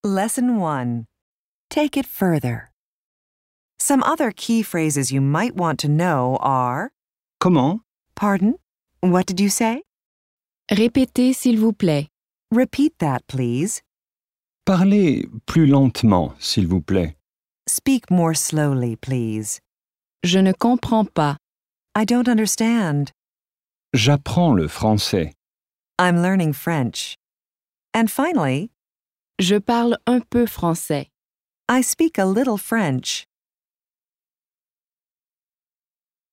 Lesson 1. Take it further. Some other key phrases you might want to know are Comment? Pardon? What did you say? Répétez s'il vous plaît. Repeat that, please. Parlez plus lentement, s'il vous plaît. Speak more slowly, please. Je ne comprends pas. I don't understand. J'apprends le français. I'm learning French. And finally, Je parle un peu français. I speak a little French.